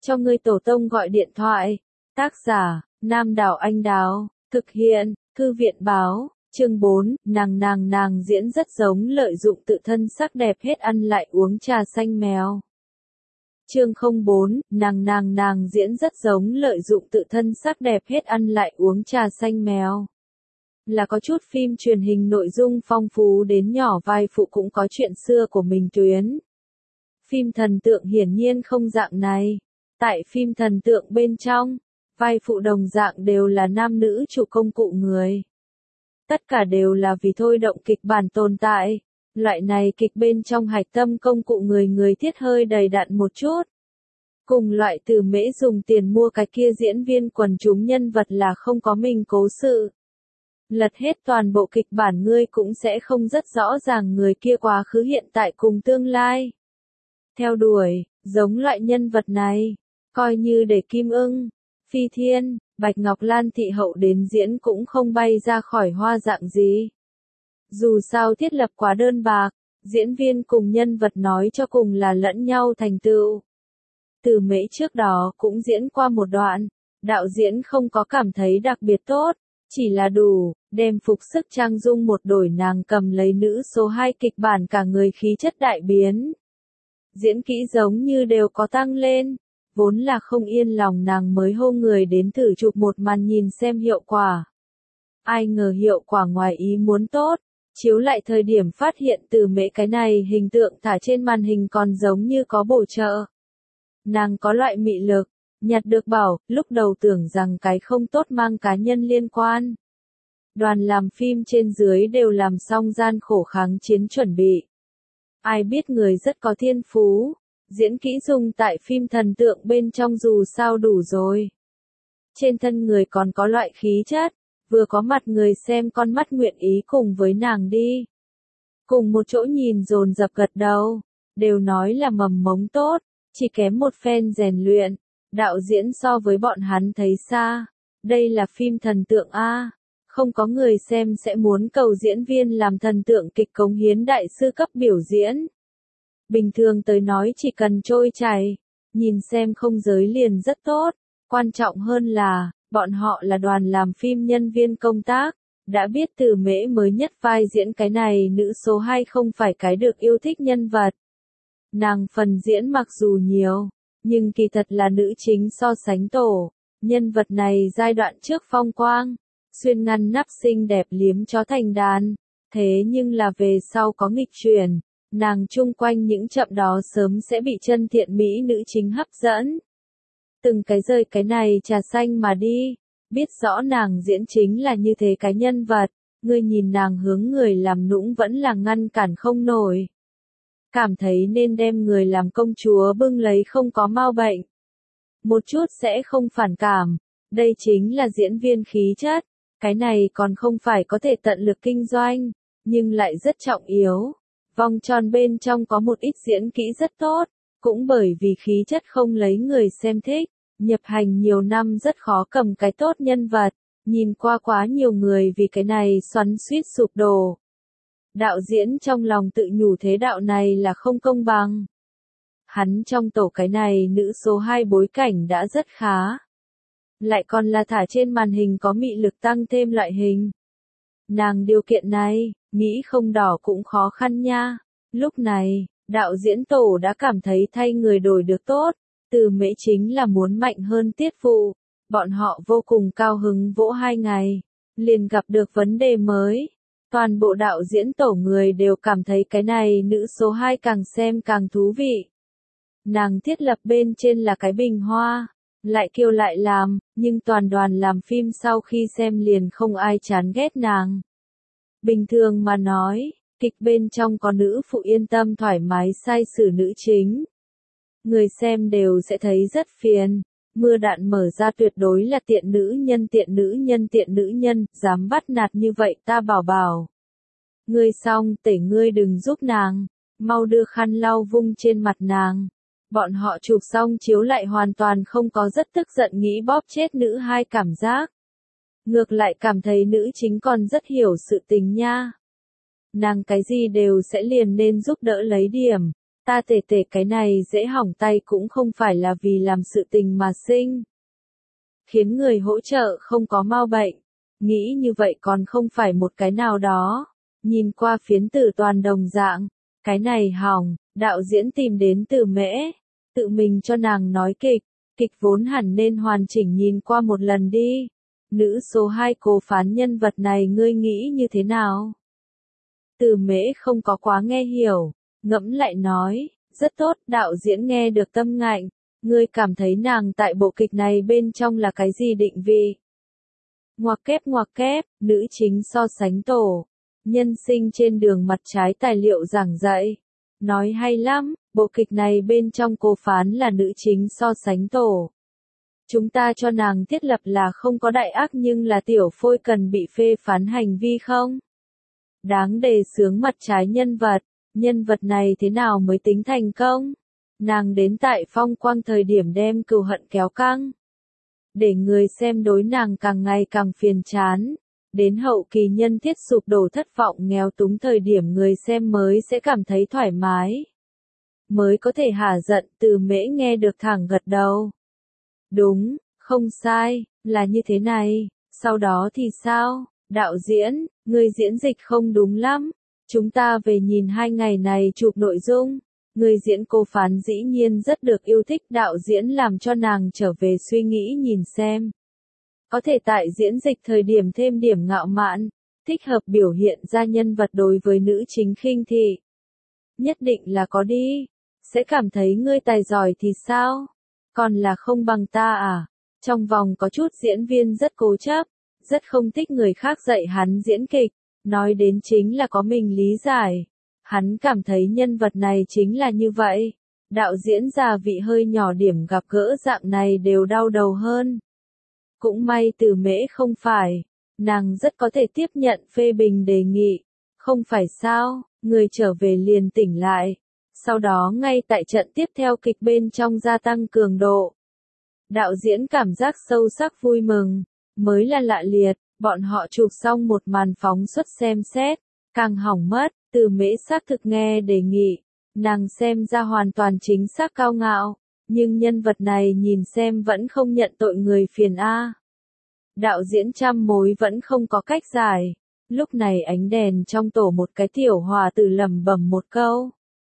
cho ngươi tổ tông gọi điện thoại. Tác giả, Nam Đảo Anh Đào, thực hiện, Thư viện Báo, chương 4, nàng diễn rất giống lợi dụng tự thân sắc đẹp hết ăn lại uống trà xanh mèo. Chương 04, nàng diễn rất giống lợi dụng tự thân sắc đẹp hết ăn lại uống trà xanh mèo. Là có chút phim truyền hình nội dung phong phú đến nhỏ vai phụ cũng có chuyện xưa của mình tuyến. Phim thần tượng hiển nhiên không dạng này. Tại phim thần tượng bên trong, vai phụ đồng dạng đều là nam nữ chủ công cụ người. Tất cả đều là vì thôi động kịch bản tồn tại. Loại này kịch bên trong hạch tâm công cụ người thiết hơi đầy đặn một chút. Cùng loại Từ Mễ dùng tiền mua cái kia diễn viên quần chúng nhân vật là không có mình cố sự. Lật hết toàn bộ kịch bản ngươi cũng sẽ không rất rõ ràng người kia quá khứ hiện tại cùng tương lai. Theo đuổi, giống loại nhân vật này, coi như để Kim Ưng, Phi Thiên, Bạch Ngọc Lan thị hậu đến diễn cũng không bay ra khỏi hoa dạng gì. Dù sao thiết lập quá đơn bạc, diễn viên cùng nhân vật nói cho cùng là lẫn nhau thành tựu. Từ Mễ trước đó cũng diễn qua một đoạn, đạo diễn không có cảm thấy đặc biệt tốt, chỉ là đủ, đem phục sức trang dung một đổi nàng cầm lấy nữ số 2 kịch bản cả người khí chất đại biến. Diễn kỹ giống như đều có tăng lên, vốn là không yên lòng nàng mới hô người đến thử chụp một màn nhìn xem hiệu quả. Ai ngờ hiệu quả ngoài ý muốn tốt, chiếu lại thời điểm phát hiện Từ Mễ cái này hình tượng thả trên màn hình còn giống như có bổ trợ. Nàng có loại mị lực, nhặt được bảo, lúc đầu tưởng rằng cái không tốt mang cá nhân liên quan. Đoàn làm phim trên dưới đều làm xong gian khổ kháng chiến chuẩn bị. Ai biết người rất có thiên phú, diễn kỹ dùng tại phim thần tượng bên trong dù sao đủ rồi. Trên thân người còn có loại khí chất, vừa có mặt người xem con mắt nguyện ý cùng với nàng đi. Cùng một chỗ nhìn dồn dập gật đầu, đều nói là mầm mống tốt, chỉ kém một phen rèn luyện. Đạo diễn so với bọn hắn thấy xa, đây là phim thần tượng A, không có người xem sẽ muốn cầu diễn viên làm thần tượng kịch cống hiến đại sư cấp biểu diễn. Bình thường tới nói chỉ cần trôi chảy, nhìn xem không giới liền rất tốt, quan trọng hơn là, bọn họ là đoàn làm phim nhân viên công tác, đã biết Từ Mễ mới nhất vai diễn cái này nữ số 2 không phải cái được yêu thích nhân vật. Nàng phần diễn mặc dù nhiều, nhưng kỳ thật là nữ chính so sánh tổ, nhân vật này giai đoạn trước phong quang, xuyên ngăn nắp xinh đẹp liếm chó thành đàn, thế nhưng là về sau có nghịch chuyển, nàng chung quanh những chậm đó sớm sẽ bị chân thiện mỹ nữ chính hấp dẫn. Từng cái rơi cái này trà xanh mà đi, biết rõ nàng diễn chính là như thế cái nhân vật, ngươi nhìn nàng hướng người làm nũng vẫn là ngăn cản không nổi. Cảm thấy nên đem người làm công chúa bưng lấy không có mau bệnh. Một chút sẽ không phản cảm, đây chính là diễn viên khí chất, cái này còn không phải có thể tận lực kinh doanh, nhưng lại rất trọng yếu. Vòng tròn bên trong có một ít diễn kỹ rất tốt, cũng bởi vì khí chất không lấy người xem thích, nhập hành nhiều năm rất khó cầm cái tốt nhân vật, nhìn qua quá nhiều người vì cái này xoắn xuýt sụp đổ. Đạo diễn trong lòng tự nhủ thế đạo này là không công bằng. Hắn trong tổ cái này nữ số 2 bối cảnh đã rất khá. Lại còn là thả trên màn hình có mị lực tăng thêm loại hình. Nàng điều kiện này, nghĩ không đỏ cũng khó khăn nha. Lúc này, đạo diễn tổ đã cảm thấy thay người đổi được tốt. Từ Mễ chính là muốn mạnh hơn tiết vụ. Bọn họ vô cùng cao hứng vỗ 2 ngày. Liền gặp được vấn đề mới. Toàn bộ đạo diễn tổ người đều cảm thấy cái này nữ số 2 càng xem càng thú vị. Nàng thiết lập bên trên là cái bình hoa, lại kêu lại làm, nhưng toàn đoàn làm phim sau khi xem liền không ai chán ghét nàng. Bình thường mà nói, kịch bên trong có nữ phụ yên tâm thoải mái sai xử nữ chính. Người xem đều sẽ thấy rất phiền. Mưa đạn mở ra tuyệt đối là tiện nữ nhân, dám bắt nạt như vậy ta bảo bảo. Ngươi xong tể ngươi đừng giúp nàng, mau đưa khăn lau vung trên mặt nàng. Bọn họ chụp xong chiếu lại hoàn toàn không có rất tức giận nghĩ bóp chết nữ 2 cảm giác. Ngược lại cảm thấy nữ chính còn rất hiểu sự tình nha. Nàng cái gì đều sẽ liền nên giúp đỡ lấy điểm, Ta tể tể cái này dễ hỏng tay cũng không phải là vì làm sự tình mà sinh. Khiến người hỗ trợ không có mau bệnh. Nghĩ như vậy còn không phải một cái nào đó. Nhìn qua phiến tử toàn đồng dạng. Cái này hỏng, đạo diễn tìm đến Từ Mễ. Tự mình cho nàng nói kịch. Kịch vốn hẳn nên hoàn chỉnh nhìn qua một lần đi. Nữ số 2 cố phán nhân vật này ngươi nghĩ như thế nào? Từ Mễ không có quá nghe hiểu. Ngẫm lại nói, rất tốt, đạo diễn nghe được tâm ngạnh. Ngươi cảm thấy nàng tại bộ kịch này bên trong là cái gì định vị? Ngoặc kép, nữ chính so sánh tổ. Nhân sinh trên đường mặt trái tài liệu giảng dạy. Nói hay lắm, bộ kịch này bên trong cô phán là nữ chính so sánh tổ. Chúng ta cho nàng thiết lập là không có đại ác nhưng là tiểu phôi cần bị phê phán hành vi không? Đáng đề xướng mặt trái nhân vật này thế nào mới tính thành công? Nàng đến tại phong quang thời điểm đem cừu hận kéo căng. Để người xem đối nàng càng ngày càng phiền chán. Đến hậu kỳ nhân thiết sụp đổ thất vọng nghèo túng thời điểm người xem mới sẽ cảm thấy thoải mái. Mới có thể hả giận. Từ Mễ nghe được thẳng gật đầu. Đúng, không sai, là như thế này. Sau đó thì sao? Đạo diễn, người diễn dịch không đúng lắm. Chúng ta về nhìn 2 ngày này chụp nội dung. Người diễn cô phán dĩ nhiên rất được yêu thích, đạo diễn làm cho nàng trở về suy nghĩ nhìn xem. Có thể tại diễn dịch thời điểm thêm điểm ngạo mạn, thích hợp biểu hiện ra nhân vật đối với nữ chính khinh thị. Nhất định là có đi. Sẽ cảm thấy ngươi tài giỏi thì sao? Còn là không bằng ta à? Trong vòng có chút diễn viên rất cố chấp, rất không thích người khác dạy hắn diễn kịch. Nói đến chính là có mình lý giải. Hắn cảm thấy nhân vật này chính là như vậy. Đạo diễn già vị hơi nhỏ điểm gặp gỡ dạng này đều đau đầu hơn. Cũng may Từ Mễ không phải. Nàng rất có thể tiếp nhận phê bình đề nghị. Không phải sao, người trở về liền tỉnh lại. Sau đó ngay tại trận tiếp theo kịch bên trong gia tăng cường độ. Đạo diễn cảm giác sâu sắc vui mừng. Mới là lạ liệt, bọn họ chụp xong một màn phóng xuất xem xét. Càng hỏng mất, Từ Mễ xác thực nghe đề nghị. Nàng xem ra hoàn toàn chính xác cao ngạo. Nhưng nhân vật này nhìn xem vẫn không nhận tội người phiền a. Đạo diễn trăm mối vẫn không có cách giải. Lúc này ánh đèn trong tổ một cái tiểu hòa tử lẩm bẩm một câu.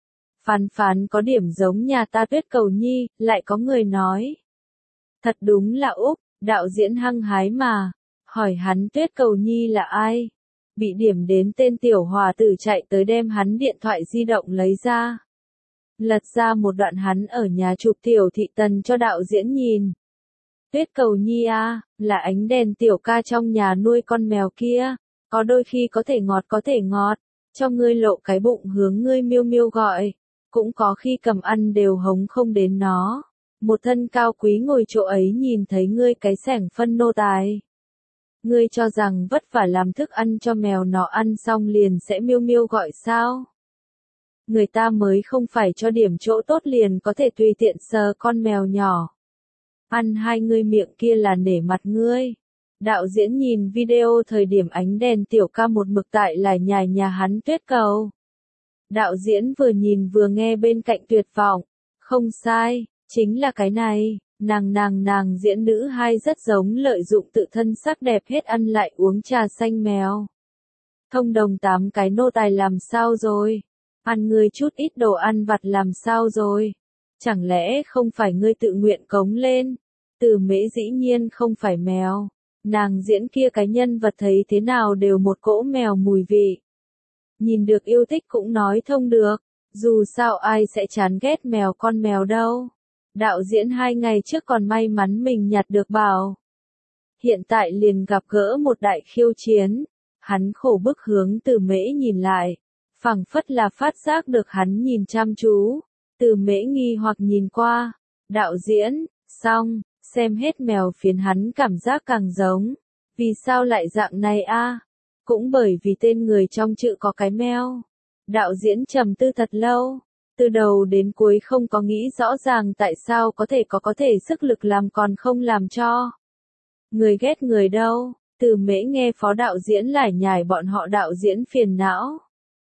Phán phán có điểm giống nhà ta Tuyết Cầu Nhi, lại có người nói. Thật đúng là Úc, đạo diễn hăng hái mà. Hỏi hắn Tuyết Cầu Nhi là ai? Bị điểm đến tên tiểu hòa tử chạy tới đem hắn điện thoại di động lấy ra. Lật ra một đoạn hắn ở nhà chụp tiểu thị tần cho đạo diễn nhìn. Tuyết Cầu Nhi à, là ánh đèn tiểu ca trong nhà nuôi con mèo kia. Có đôi khi có thể ngọt. Cho ngươi lộ cái bụng hướng ngươi miêu miêu gọi. Cũng có khi cầm ăn đều hống không đến nó. Một thân cao quý ngồi chỗ ấy nhìn thấy ngươi cái sẻng phân nô tài. Ngươi cho rằng vất vả làm thức ăn cho mèo nó ăn xong liền sẽ miêu miêu gọi sao? Người ta mới không phải cho điểm chỗ tốt liền có thể tùy tiện sờ con mèo nhỏ. Ăn hai ngươi miệng kia là nể mặt ngươi. Đạo diễn nhìn video thời điểm ánh đèn tiểu ca một mực tại lải nhải nhà hắn Tuyết Cầu. Đạo diễn vừa nhìn vừa nghe bên cạnh tuyệt vọng. Không sai, chính là cái này. Nàng diễn nữ hai rất giống lợi dụng tự thân sắc đẹp hết ăn lại uống trà xanh mèo. Thông đồng 8 cái nô tài làm sao rồi? Ăn ngươi chút ít đồ ăn vặt làm sao rồi? Chẳng lẽ không phải ngươi tự nguyện cống lên? Từ Mễ dĩ nhiên không phải mèo. Nàng diễn kia cái nhân vật thấy thế nào đều một cỗ mèo mùi vị. Nhìn được yêu thích cũng nói thông được. Dù sao ai sẽ chán ghét mèo con mèo đâu. Đạo diễn 2 ngày trước còn may mắn mình nhặt được bảo. Hiện tại liền gặp gỡ một đại khiêu chiến. Hắn khổ bức hướng Từ Mễ nhìn lại. Phảng phất là phát giác được hắn nhìn chăm chú. Từ Mễ nghi hoặc nhìn qua. Đạo diễn, xong, xem hết mèo phiến hắn cảm giác càng giống. Vì sao lại dạng này a? Cũng bởi vì tên người trong chữ có cái meo. Đạo diễn trầm tư thật lâu. Từ đầu đến cuối không có nghĩ rõ ràng tại sao có thể sức lực làm còn không làm cho. Người ghét người đâu, Từ Mễ nghe phó đạo diễn lải nhải bọn họ đạo diễn phiền não.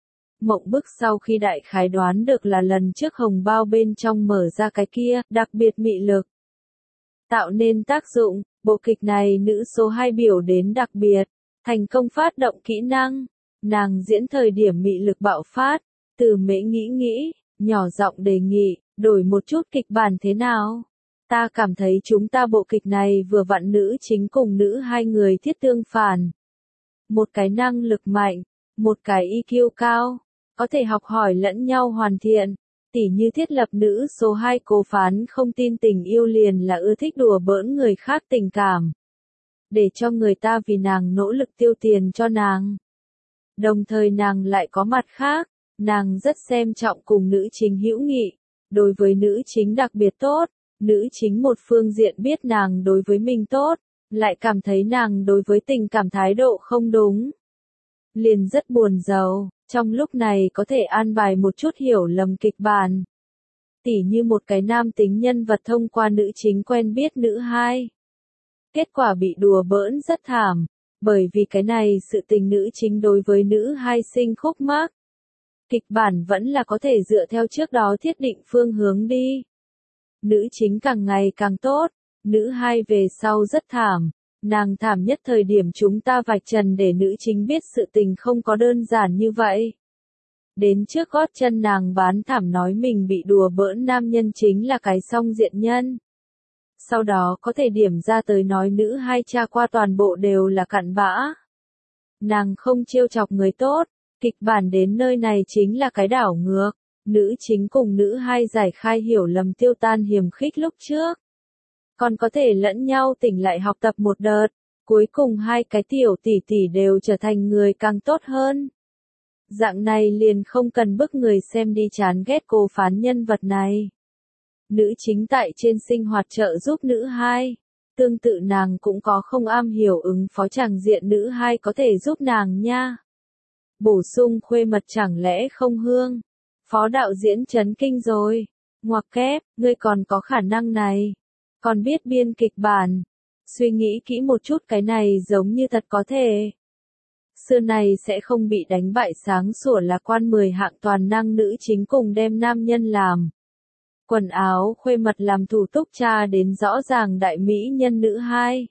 Mộng bức sau khi đại khái đoán được là lần trước hồng bao bên trong mở ra cái kia, đặc biệt mị lực. Tạo nên tác dụng, bộ kịch này nữ số 2 biểu đến đặc biệt, thành công phát động kỹ năng. Nàng diễn thời điểm mị lực bạo phát, Từ Mễ nghĩ, nhỏ giọng đề nghị, đổi một chút kịch bản thế nào? Ta cảm thấy chúng ta bộ kịch này vừa vặn nữ chính cùng nữ hai người thiết tương phản. Một cái năng lực mạnh, một cái EQ cao, có thể học hỏi lẫn nhau hoàn thiện. Tỉ như thiết lập nữ số 2 cố phán không tin tình yêu liền là ưa thích đùa bỡn người khác tình cảm. Để cho người ta vì nàng nỗ lực tiêu tiền cho nàng. Đồng thời nàng lại có mặt khác, nàng rất xem trọng cùng nữ chính hữu nghị, đối với nữ chính đặc biệt tốt, nữ chính một phương diện biết nàng đối với mình tốt, lại cảm thấy nàng đối với tình cảm thái độ không đúng. Liền rất buồn rầu, trong lúc này có thể an bài một chút hiểu lầm kịch bản. Tỉ như một cái nam tính nhân vật thông qua nữ chính quen biết nữ hai. Kết quả bị đùa bỡn rất thảm, bởi vì cái này sự tình nữ chính đối với nữ hai sinh khúc mắc. Kịch bản vẫn là có thể dựa theo trước đó thiết định phương hướng đi. Nữ chính càng ngày càng tốt, nữ hai về sau rất thảm. Nàng thảm nhất thời điểm chúng ta vạch trần để nữ chính biết sự tình không có đơn giản như vậy. Đến trước gót chân nàng bán thảm nói mình bị đùa bỡn nam nhân chính là cái song diện nhân. Sau đó có thể điểm ra tới nói nữ hai cha qua toàn bộ đều là cặn bã. Nàng không trêu chọc người tốt, kịch bản đến nơi này chính là cái đảo ngược. Nữ chính cùng nữ hai giải khai hiểu lầm tiêu tan hiềm khích lúc trước. Còn có thể lẫn nhau tỉnh lại học tập một đợt, cuối cùng hai cái tiểu tỷ tỷ đều trở thành người càng tốt hơn. Dạng này liền không cần bức người xem đi chán ghét cô phán nhân vật này. Nữ chính tại trên sinh hoạt trợ giúp nữ hai. Tương tự nàng cũng có không am hiểu ứng phó tràng diện nữ hai có thể giúp nàng nha. Bổ sung khuê mật chẳng lẽ không hương. Phó đạo diễn chấn kinh rồi. Ngoặc kép, ngươi còn có khả năng này. Còn biết biên kịch bản. Suy nghĩ kỹ một chút cái này giống như thật có thể. Xưa này sẽ không bị đánh bại sáng sủa là quan 10 hạng toàn năng nữ chính cùng đem nam nhân làm. Quần áo khuê mật làm thủ tục cha đến rõ ràng đại mỹ nhân nữ hai.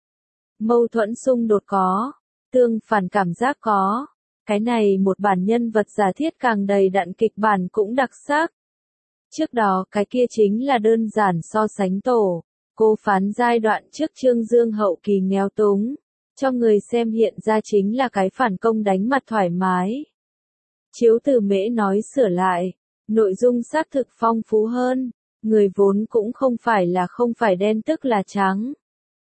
Mâu thuẫn xung đột có. Tương phản cảm giác có. Cái này một bản nhân vật giả thiết càng đầy đặn kịch bản cũng đặc sắc. Trước đó cái kia chính là đơn giản so sánh tổ. Cô phán giai đoạn trước Trương Dương hậu kỳ nghèo túng. Cho người xem hiện ra chính là cái phản công đánh mặt thoải mái. Chiếu Từ Mễ nói sửa lại. Nội dung xác thực phong phú hơn. Người vốn cũng không phải đen tức là trắng.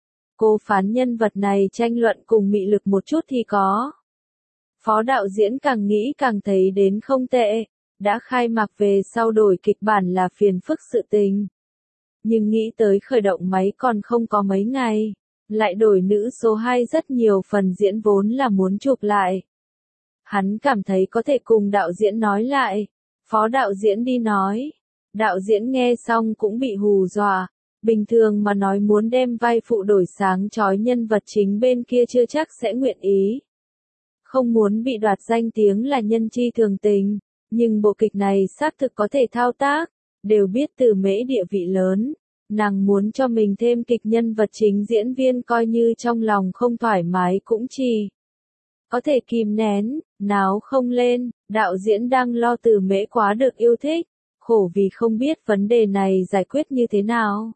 Cô phán nhân vật này tranh luận cùng mị lực một chút thì có. Phó đạo diễn càng nghĩ càng thấy đến không tệ. Đã khai mạc về sau đổi kịch bản là phiền phức sự tình. Nhưng nghĩ tới khởi động máy còn không có mấy ngày. Lại đổi nữ số 2 rất nhiều phần diễn vốn là muốn chụp lại. Hắn cảm thấy có thể cùng đạo diễn nói lại. Phó đạo diễn đi nói. Đạo diễn nghe xong cũng bị hù dọa. Bình thường mà nói muốn đem vai phụ đổi sáng chói nhân vật chính bên kia chưa chắc sẽ nguyện ý. Không muốn bị đoạt danh tiếng là nhân chi thường tình. Nhưng bộ kịch này xác thực có thể thao tác. Đều biết Từ Mễ địa vị lớn. Nàng muốn cho mình thêm kịch nhân vật chính diễn viên coi như trong lòng không thoải mái cũng chỉ. Có thể kìm nén, náo không lên, đạo diễn đang lo Từ Mễ quá được yêu thích. Khổ vì không biết vấn đề này giải quyết như thế nào.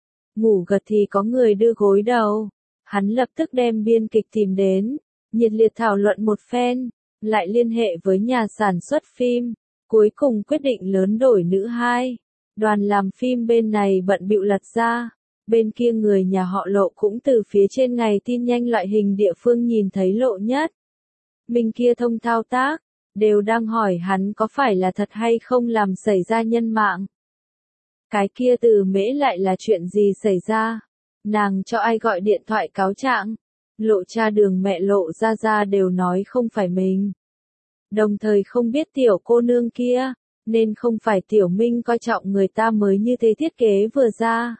Ngủ gật thì có người đưa gối đầu. Hắn lập tức đem biên kịch tìm đến. Nhiệt liệt thảo luận một phen. Lại liên hệ với nhà sản xuất phim. Cuối cùng quyết định lớn đổi nữ hai. Đoàn làm phim bên này bận bịu lật ra. Bên kia người nhà họ Lộ cũng từ phía trên ngày tin nhanh loại hình địa phương nhìn thấy Lộ Nhất. Mình kia thông thao tác. Đều đang hỏi hắn có phải là thật hay không làm xảy ra nhân mạng. Cái kia Từ Mễ lại là chuyện gì xảy ra. Nàng cho ai gọi điện thoại cáo trạng. Lộ cha đường mẹ Lộ ra đều nói không phải mình. Đồng thời không biết tiểu cô nương kia. Nên không phải Tiểu Minh coi trọng người ta mới như thế thiết kế vừa ra.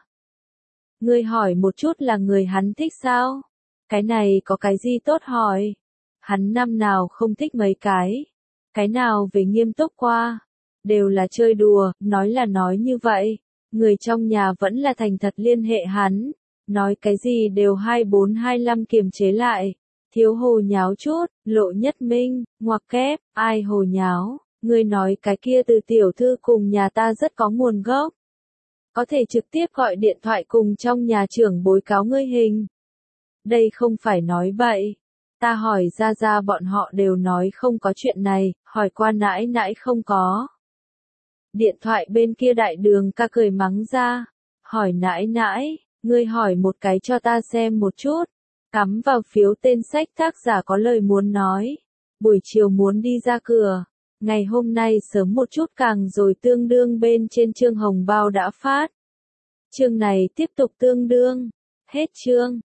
Ngươi hỏi một chút là người hắn thích sao? Cái này có cái gì tốt hỏi? Hắn năm nào không thích mấy cái. Cái nào về nghiêm túc qua, đều là chơi đùa, nói là nói như vậy. Người trong nhà vẫn là thành thật liên hệ hắn, nói cái gì đều 24/25 kiềm chế lại. Thiếu hồ nháo chút, Lộ Nhất Minh, ngoặc kép, ai hồ nháo, ngươi nói cái kia từ tiểu thư cùng nhà ta rất có nguồn gốc. Có thể trực tiếp gọi điện thoại cùng trong nhà trưởng bối cáo ngươi hình. Đây không phải nói bậy. Ta hỏi ra bọn họ đều nói không có chuyện này, hỏi qua nãi nãi không có. Điện thoại bên kia đại đường ca cười mắng ra. Hỏi nãi nãi, ngươi hỏi một cái cho ta xem một chút. Cắm vào phiếu tên sách tác giả có lời muốn nói. Buổi chiều muốn đi ra cửa. Ngày hôm nay sớm một chút càng rồi tương đương bên trên chương hồng bao đã phát. Chương này tiếp tục tương đương. Hết chương.